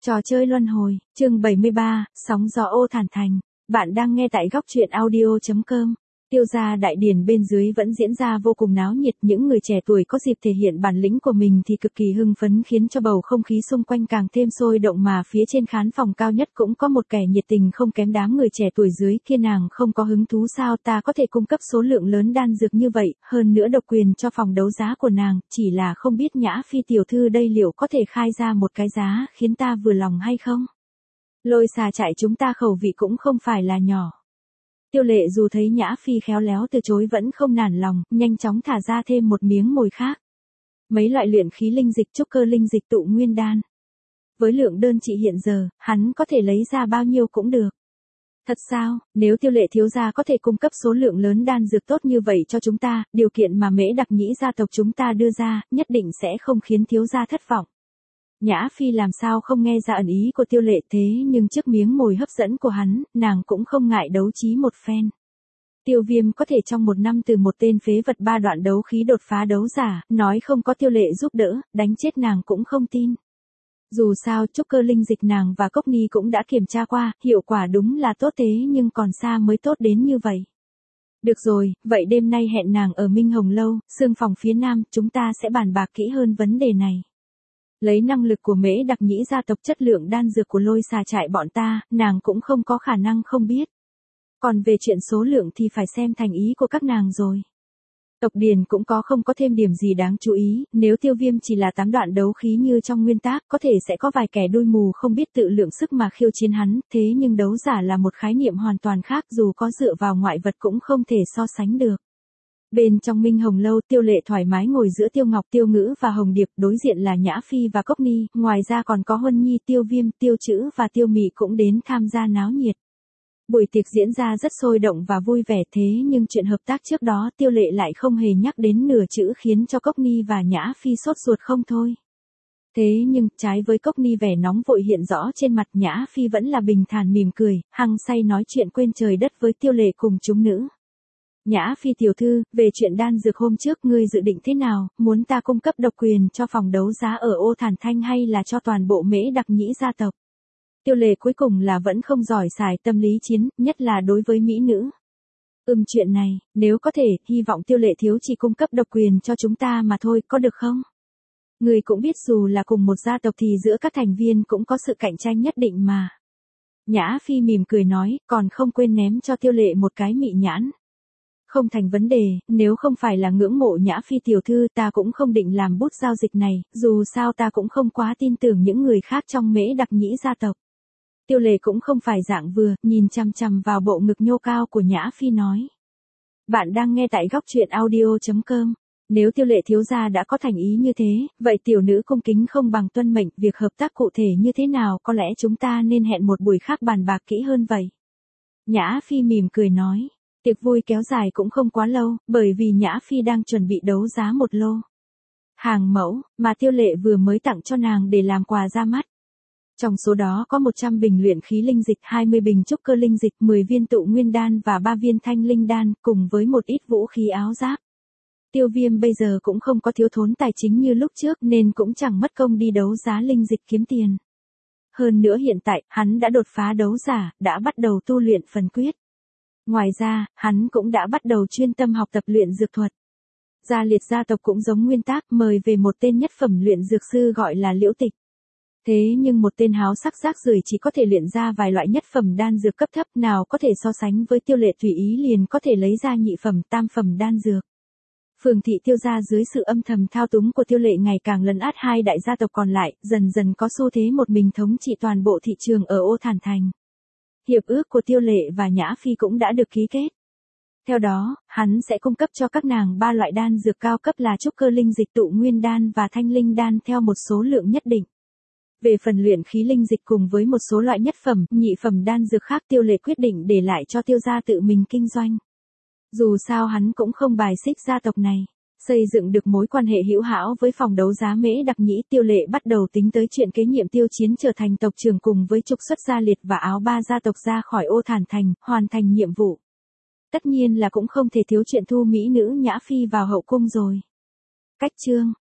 Trò chơi luân hồi, chương 73, sóng gió ô Thản Thành. Bạn đang nghe tại góc truyện audio.com. Tiêu gia đại điển bên dưới vẫn diễn ra vô cùng náo nhiệt, những người trẻ tuổi có dịp thể hiện bản lĩnh của mình thì cực kỳ hưng phấn, khiến cho bầu không khí xung quanh càng thêm sôi động, mà phía trên khán phòng cao nhất cũng có một kẻ nhiệt tình không kém đám người trẻ tuổi dưới kia. Nàng không có hứng thú sao? Ta có thể cung cấp số lượng lớn đan dược như vậy, hơn nữa độc quyền cho phòng đấu giá của nàng, chỉ là không biết Nhã Phi tiểu thư đây liệu có thể khai ra một cái giá khiến ta vừa lòng hay không? Lôi xà trại chúng ta khẩu vị cũng không phải là nhỏ. Tiêu Lệ dù thấy Nhã Phi khéo léo từ chối vẫn không nản lòng, nhanh chóng thả ra thêm một miếng mồi khác. Mấy loại luyện khí linh dịch, trúc cơ linh dịch, tụ nguyên đan. Với lượng đơn chị hiện giờ, hắn có thể lấy ra bao nhiêu cũng được. Thật sao? Nếu Tiêu Lệ thiếu gia có thể cung cấp số lượng lớn đan dược tốt như vậy cho chúng ta, điều kiện mà Mễ Đặc Nhĩ gia tộc chúng ta đưa ra, nhất định sẽ không khiến thiếu gia thất vọng. Nhã Phi làm sao không nghe ra ẩn ý của Tiêu Lệ, thế nhưng trước miếng mồi hấp dẫn của hắn, nàng cũng không ngại đấu trí một phen. Tiêu Viêm có thể trong một năm từ một tên phế vật 3 đoạn đấu khí đột phá đấu giả, nói không có Tiêu Lệ giúp đỡ, đánh chết nàng cũng không tin. Dù sao trúc cơ linh dịch nàng và Cốc Ni cũng đã kiểm tra qua, hiệu quả đúng là tốt, thế nhưng còn xa mới tốt đến như vậy. Được rồi, vậy đêm nay hẹn nàng ở Minh Hồng Lâu, xương phòng phía nam, chúng ta sẽ bàn bạc kỹ hơn vấn đề này. Lấy năng lực của Mễ Đặc Nhĩ gia tộc, chất lượng đan dược của Lôi xà trại bọn ta, nàng cũng không có khả năng không biết. Còn về chuyện số lượng thì phải xem thành ý của các nàng rồi. Tộc Điền cũng không có thêm điểm gì đáng chú ý, nếu Tiêu Viêm chỉ là 8 đoạn đấu khí như trong nguyên tác, có thể sẽ có vài kẻ đuôi mù không biết tự lượng sức mà khiêu chiến hắn, thế nhưng đấu giả là một khái niệm hoàn toàn khác, dù có dựa vào ngoại vật cũng không thể so sánh được. Bên trong Minh Hồng Lâu, Tiêu Lệ thoải mái ngồi giữa Tiêu Ngọc, Tiêu Ngữ và Hồng Điệp, đối diện là Nhã Phi và Cốc Ni, ngoài ra còn có Huân Nhi, Tiêu Viêm, Tiêu Trữ và Tiêu Mị cũng đến tham gia náo nhiệt. Buổi tiệc diễn ra rất sôi động và vui vẻ, thế nhưng chuyện hợp tác trước đó Tiêu Lệ lại không hề nhắc đến nửa chữ, khiến cho Cốc Ni và Nhã Phi sốt ruột không thôi. Thế nhưng, trái với Cốc Ni vẻ nóng vội hiện rõ trên mặt, Nhã Phi vẫn là bình thản mỉm cười, hăng say nói chuyện quên trời đất với Tiêu Lệ cùng chúng nữ. Nhã Phi tiểu thư, về chuyện đan dược hôm trước ngươi dự định thế nào, muốn ta cung cấp độc quyền cho phòng đấu giá ở ô Thản Thanh hay là cho toàn bộ Mễ Đặc Nhĩ gia tộc? Tiêu Lệ cuối cùng là vẫn không giỏi xài tâm lý chiến, nhất là đối với mỹ nữ. Chuyện này, nếu có thể, hy vọng Tiêu Lệ thiếu chỉ cung cấp độc quyền cho chúng ta mà thôi, có được không? Ngươi cũng biết dù là cùng một gia tộc thì giữa các thành viên cũng có sự cạnh tranh nhất định mà. Nhã Phi mỉm cười nói, còn không quên ném cho Tiêu Lệ một cái mị nhãn. Không thành vấn đề, nếu không phải là ngưỡng mộ Nhã Phi tiểu thư ta cũng không định làm bút giao dịch này, dù sao ta cũng không quá tin tưởng những người khác trong Mễ Đặc Nhĩ gia tộc. Tiêu Lệ cũng không phải dạng vừa, nhìn chằm chằm vào bộ ngực nhô cao của Nhã Phi nói. Bạn đang nghe tại góc truyện audio.com. Nếu Tiêu Lệ thiếu gia đã có thành ý như thế, vậy tiểu nữ cung kính không bằng tuân mệnh, việc hợp tác cụ thể như thế nào có lẽ chúng ta nên hẹn một buổi khác bàn bạc kỹ hơn vậy. Nhã Phi mỉm cười nói. Tiệc vui kéo dài cũng không quá lâu, bởi vì Nhã Phi đang chuẩn bị đấu giá một lô hàng mẫu, mà Tiêu Lệ vừa mới tặng cho nàng để làm quà ra mắt. Trong số đó có 100 bình luyện khí linh dịch, 20 bình trúc cơ linh dịch, 10 viên tụ nguyên đan và 3 viên thanh linh đan, cùng với một ít vũ khí áo giáp. Tiêu Viêm bây giờ cũng không có thiếu thốn tài chính như lúc trước nên cũng chẳng mất công đi đấu giá linh dịch kiếm tiền. Hơn nữa hiện tại, hắn đã đột phá đấu giả, đã bắt đầu tu luyện phần quyết. Ngoài ra, hắn cũng đã bắt đầu chuyên tâm học tập luyện dược thuật. Gia Liệt gia tộc cũng giống nguyên tác, mời về một tên nhất phẩm luyện dược sư gọi là Liễu Tịch. Thế nhưng một tên háo sắc rác rưởi chỉ có thể luyện ra vài loại nhất phẩm đan dược cấp thấp, nào có thể so sánh với Tiêu Lệ tùy ý liền có thể lấy ra nhị phẩm, tam phẩm đan dược. Phường thị Tiêu gia dưới sự âm thầm thao túng của Tiêu Lệ ngày càng lấn át hai đại gia tộc còn lại, dần dần có xu thế một mình thống trị toàn bộ thị trường ở ô Thản Thành. Hiệp ước của Tiêu Lệ và Nhã Phi cũng đã được ký kết. Theo đó, hắn sẽ cung cấp cho các nàng 3 loại đan dược cao cấp là trúc cơ linh dịch, tụ nguyên đan và thanh linh đan theo một số lượng nhất định. Về phần luyện khí linh dịch cùng với một số loại nhất phẩm, nhị phẩm đan dược khác Tiêu Lệ quyết định để lại cho Tiêu gia tự mình kinh doanh. Dù sao hắn cũng không bài xích gia tộc này. Xây dựng được mối quan hệ hữu hảo với phòng đấu giá Mễ Đặc Nhĩ, Tiêu Lệ bắt đầu tính tới chuyện kế nhiệm Tiêu Chiến trở thành tộc trưởng cùng với trục xuất Gia Liệt và Áo Ba gia tộc ra khỏi ô Thản Thành, hoàn thành nhiệm vụ. Tất nhiên là cũng không thể thiếu chuyện thu mỹ nữ Nhã Phi vào hậu cung rồi. Cách chương